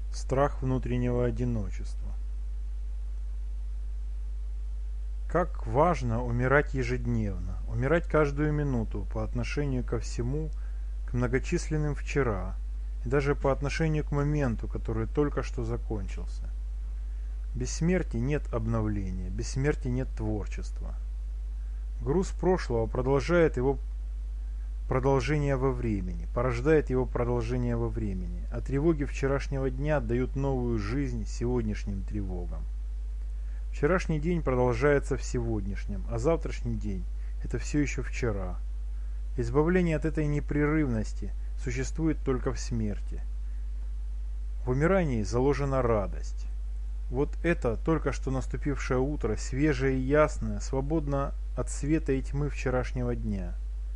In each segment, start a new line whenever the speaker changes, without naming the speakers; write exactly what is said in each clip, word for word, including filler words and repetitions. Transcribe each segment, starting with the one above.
Страх внутреннего одиночества. Как важно умирать ежедневно, умирать каждую минуту по отношению ко всему, к многочисленным вчера, и даже по отношению к моменту, который только что закончился. Без смерти нет обновления, без смерти нет творчества. Груз прошлого продолжает его продолжение во времени, порождает его продолжение во времени, а тревоги вчерашнего дня дают новую жизнь сегодняшним тревогам. Вчерашний день продолжается в сегодняшнем, а завтрашний день – это все еще вчера. Избавление от этой непрерывности существует только в смерти. В умирании заложена радость. Вот это только что наступившее утро, свежее и ясное, свободно от света и тьмы вчерашнего дня.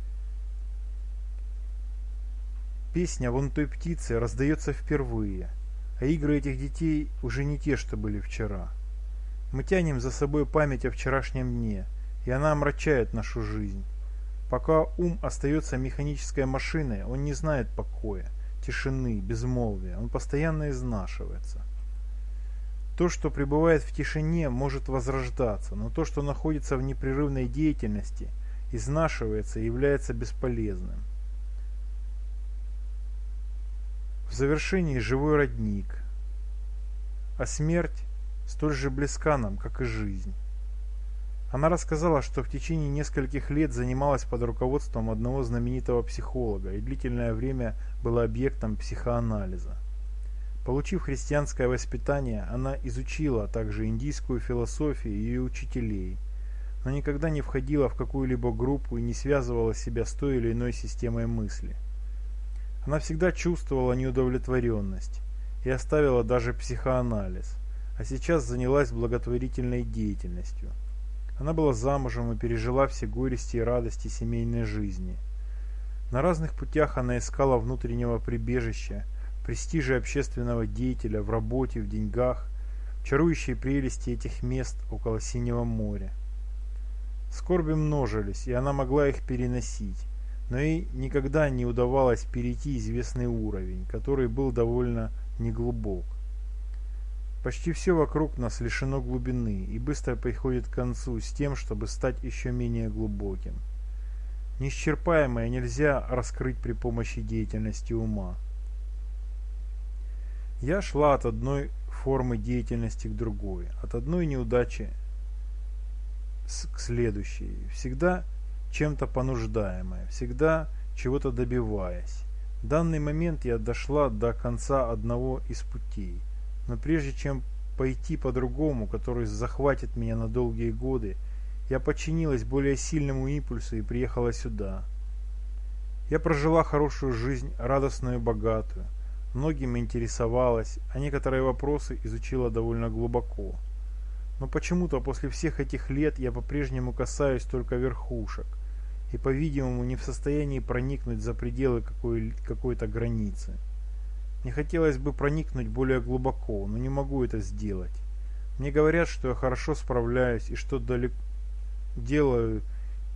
Песня вон той птицы раздается впервые, а игры этих детей уже не те, что были вчера. Мы тянем за собой память о вчерашнем дне, и она омрачает нашу жизнь. Пока ум остается механической машиной, он не знает покоя, тишины, безмолвия, он постоянно изнашивается. То, что пребывает в тишине, может возрождаться, но то, что находится в непрерывной деятельности, изнашивается и является бесполезным. В завершении живой родник, а смерть столь же близка нам, как и жизнь. Она рассказала, что в течение нескольких лет занималась под руководством одного знаменитого психолога и длительное время была объектом психоанализа. Получив христианское воспитание, она изучила также индийскую философию и ее учителей, но никогда не входила в какую-либо группу и не связывала себя с той или иной системой мысли. Она всегда чувствовала неудовлетворенность и оставила даже психоанализ, а сейчас занялась благотворительной деятельностью. Она была замужем и пережила все горести и радости семейной жизни. На разных путях она искала внутреннего прибежища, престижа общественного деятеля в работе, в деньгах, в чарующей прелести этих мест около Синего моря. Скорби множились, и она могла их переносить, но ей никогда не удавалось перейти известный уровень, который был довольно неглубок. Почти все вокруг нас лишено глубины и быстро приходит к концу с тем, чтобы стать еще менее глубоким. Неисчерпаемое нельзя раскрыть при помощи деятельности ума. Я шла от одной формы деятельности к другой, от одной неудачи к следующей, всегда чем-то понуждаемая, всегда чего-то добиваясь. В данный момент я дошла до конца одного из путей, но прежде чем пойти по другому, который захватит меня на долгие годы, я подчинилась более сильному импульсу и приехала сюда. Я прожила хорошую жизнь, радостную и богатую, многим интересовалась, а некоторые вопросы изучила довольно глубоко. Но почему-то после всех этих лет я по-прежнему касаюсь только верхушек и, по-видимому, не в состоянии проникнуть за пределы какой- какой-то границы. Мне хотелось бы проникнуть более глубоко, но не могу это сделать. Мне говорят, что я хорошо справляюсь и что далеко делаю,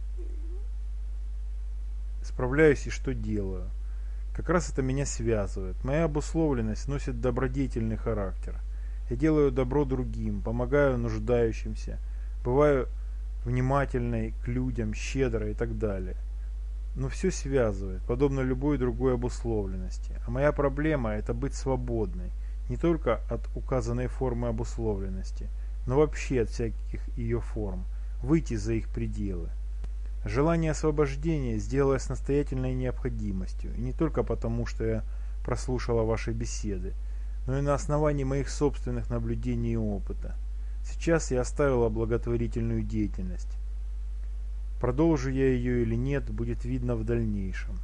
справляюсь и что делаю. Как раз это меня связывает. Моя обусловленность носит добродетельный характер. Я делаю добро другим, помогаю нуждающимся, бываю внимательной к людям, щедрой и так далее. Но все связывает, подобно любой другой обусловленности. А моя проблема – это быть свободной, не только от указанной формы обусловленности, но вообще от всяких ее форм, выйти за их пределы. Желание освобождения сделалось настоятельной необходимостью, и не только потому, что я прослушала ваши беседы, но и на основании моих собственных наблюдений и опыта. Сейчас я оставила благотворительную деятельность. Продолжу я ее или нет, будет видно в дальнейшем.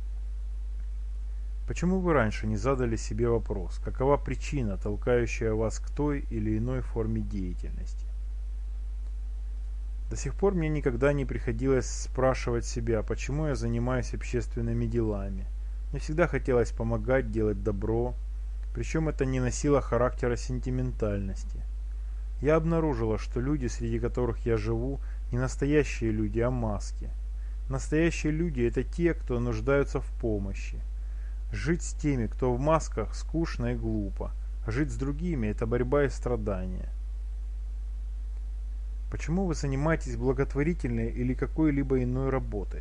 Почему вы раньше не задали себе вопрос, какова причина, толкающая вас к той или иной форме деятельности? До сих пор мне никогда не приходилось спрашивать себя, почему я занимаюсь общественными делами. Мне всегда хотелось помогать, делать добро, причем это не носило характера сентиментальности. Я обнаружила, что люди, среди которых я живу, не настоящие люди, а маски. Настоящие люди – это те, кто нуждаются в помощи. Жить с теми, кто в масках, скучно и глупо, А жить с другими – это борьба и страдания. Почему вы занимаетесь благотворительной или какой-либо иной работой?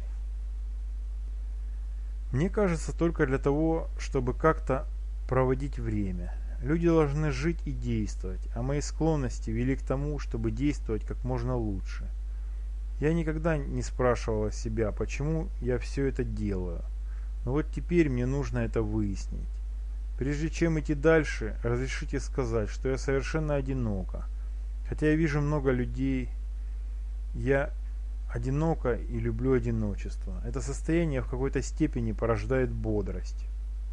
Мне кажется, только для того, чтобы как-то проводить время. Люди должны жить и действовать, а мои склонности вели к тому, чтобы действовать как можно лучше. Я никогда не спрашивала себя, почему я все это делаю. Но вот теперь мне нужно это выяснить. Прежде чем идти дальше, разрешите сказать, что я совершенно одинока. Хотя я вижу много людей, я одинока и люблю одиночество. Это состояние в какой-то степени порождает бодрость.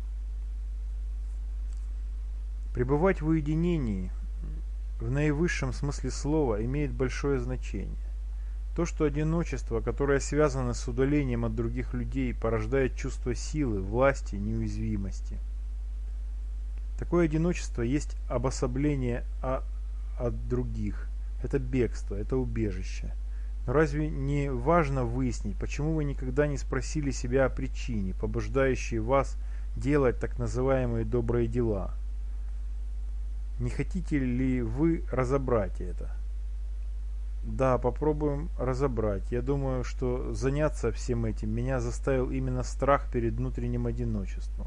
Пребывать в уединении в наивысшем смысле слова имеет большое значение. То, что одиночество, которое связано с удалением от других людей, порождает чувство силы, власти, неуязвимости. Такое одиночество есть обособление от других. Это бегство, это убежище. Но разве не важно выяснить, почему вы никогда не спросили себя о причине, побуждающей вас делать так называемые добрые дела? Не хотите ли вы разобрать это? Да, попробуем разобрать. Я думаю, что заняться всем этим меня заставил именно страх перед внутренним одиночеством.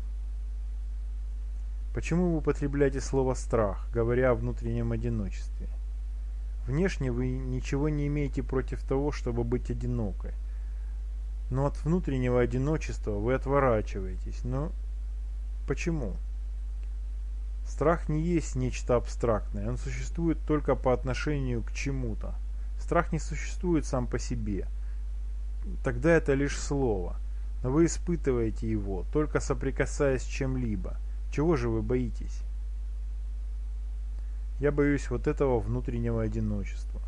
Почему вы употребляете слово «страх», говоря о внутреннем одиночестве? Внешне вы ничего не имеете против того, чтобы быть одинокой. Но от внутреннего одиночества вы отворачиваетесь. Но почему? Страх не есть нечто абстрактное, он существует только по отношению к чему-то. Страх не существует сам по себе. Тогда это лишь слово. Но вы испытываете его, только соприкасаясь с чем-либо. Чего же вы боитесь? Я боюсь вот этого внутреннего одиночества.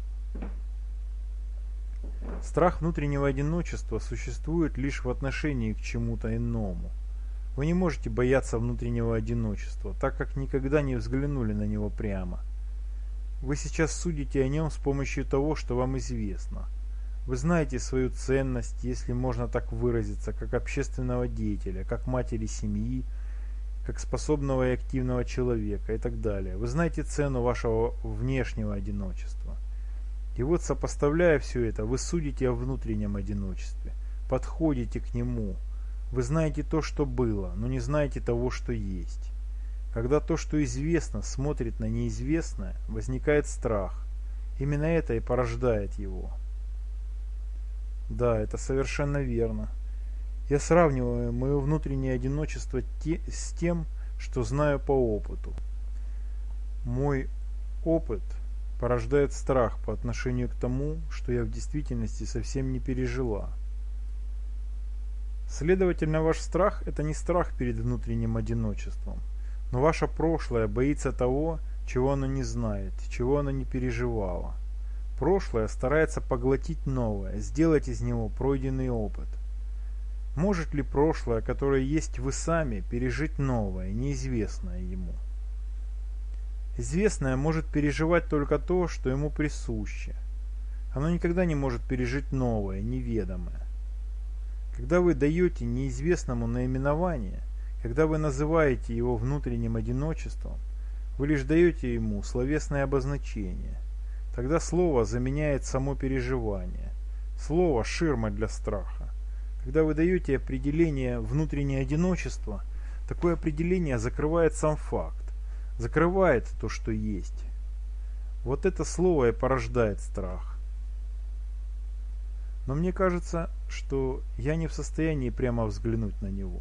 Страх внутреннего одиночества существует лишь в отношении к чему-то иному. Вы не можете бояться внутреннего одиночества, так как никогда не взглянули на него прямо. Вы сейчас судите о нем с помощью того, что вам известно. Вы знаете свою ценность, если можно так выразиться, как общественного деятеля, как матери семьи, как способного и активного человека и так далее. Вы знаете цену вашего внешнего одиночества. И вот, сопоставляя все это, вы судите о внутреннем одиночестве, подходите к нему. Вы знаете то, что было, но не знаете того, что есть. Когда то, что известно, смотрит на неизвестное, возникает страх. Именно это и порождает его. Да, это совершенно верно. Я сравниваю мое внутреннее одиночество те, с тем, что знаю по опыту. Мой опыт порождает страх по отношению к тому, что я в действительности совсем не пережила. Следовательно, ваш страх – это не страх перед внутренним одиночеством, но ваше прошлое боится того, чего оно не знает, чего оно не переживало. Прошлое старается поглотить новое, сделать из него пройденный опыт. Может ли прошлое, которое есть вы сами, пережить новое, неизвестное ему? Известное может переживать только то, что ему присуще. Оно никогда не может пережить новое, неведомое. Когда вы даете неизвестному наименование, когда вы называете его внутренним одиночеством, вы лишь даете ему словесное обозначение. Тогда слово заменяет само переживание. Слово – ширма для страха. Когда вы даете определение «внутреннее одиночество», такое определение закрывает сам факт, закрывает то, что есть. Вот это слово и порождает страх. Но мне кажется, что я не в состоянии прямо взглянуть на него.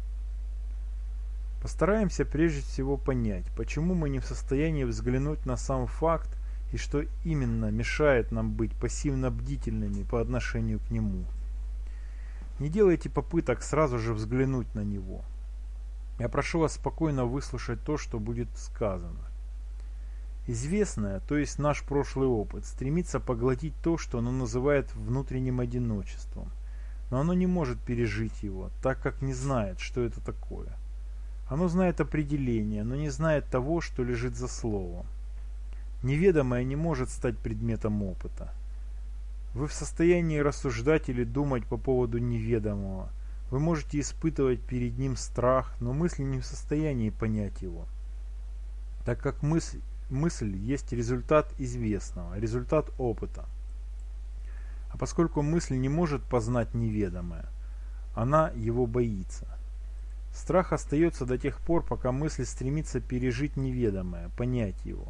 Постараемся прежде всего понять, почему мы не в состоянии взглянуть на сам факт и что именно мешает нам быть пассивно бдительными по отношению к нему. Не делайте попыток сразу же взглянуть на него. Я прошу вас спокойно выслушать то, что будет сказано. Известное, то есть наш прошлый опыт, стремится поглотить то, что оно называет внутренним одиночеством. Но оно не может пережить его, так как не знает, что это такое. Оно знает определение, но не знает того, что лежит за словом. Неведомое не может стать предметом опыта. Вы в состоянии рассуждать или думать по поводу неведомого. Вы можете испытывать перед ним страх, но мысли не в состоянии понять его. так как мысль, мысль есть результат известного, результат опыта. А поскольку мысль не может познать неведомое, она его боится. Страх остается до тех пор, пока мысль стремится пережить неведомое, понять его.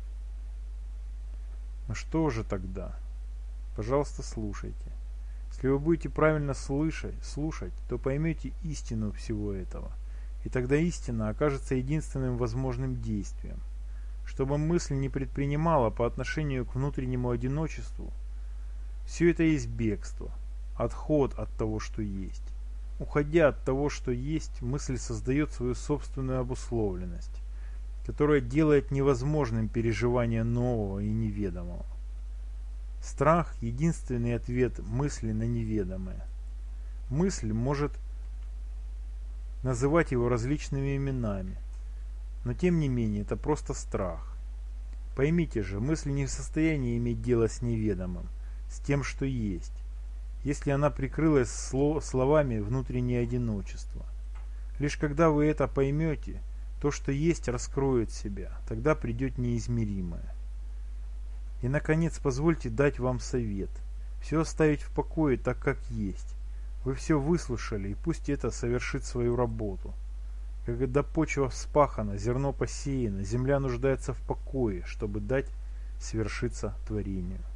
Но что же тогда? Пожалуйста, слушайте. Если вы будете правильно слышать, слушать, то поймете истину всего этого. И тогда истина окажется единственным возможным действием. Чтобы мысль не предпринимала по отношению к внутреннему одиночеству, все это есть бегство, отход от того, что есть. Уходя от того, что есть, мысль создает свою собственную обусловленность, которая делает невозможным переживание нового и неведомого. Страх – единственный ответ мысли на неведомое. Мысль может называть его различными именами, но тем не менее это просто страх. Поймите же, мысль не в состоянии иметь дело с неведомым, с тем, что есть, если она прикрылась словами «внутреннее одиночество». Лишь когда вы это поймете, то, что есть, раскроет себя, тогда придет неизмеримое. И, наконец, позвольте дать вам совет. Все оставить в покое так, как есть. Вы все выслушали, и пусть это совершит свою работу. Когда почва вспахана, зерно посеяно, земля нуждается в покое, чтобы дать свершиться творению.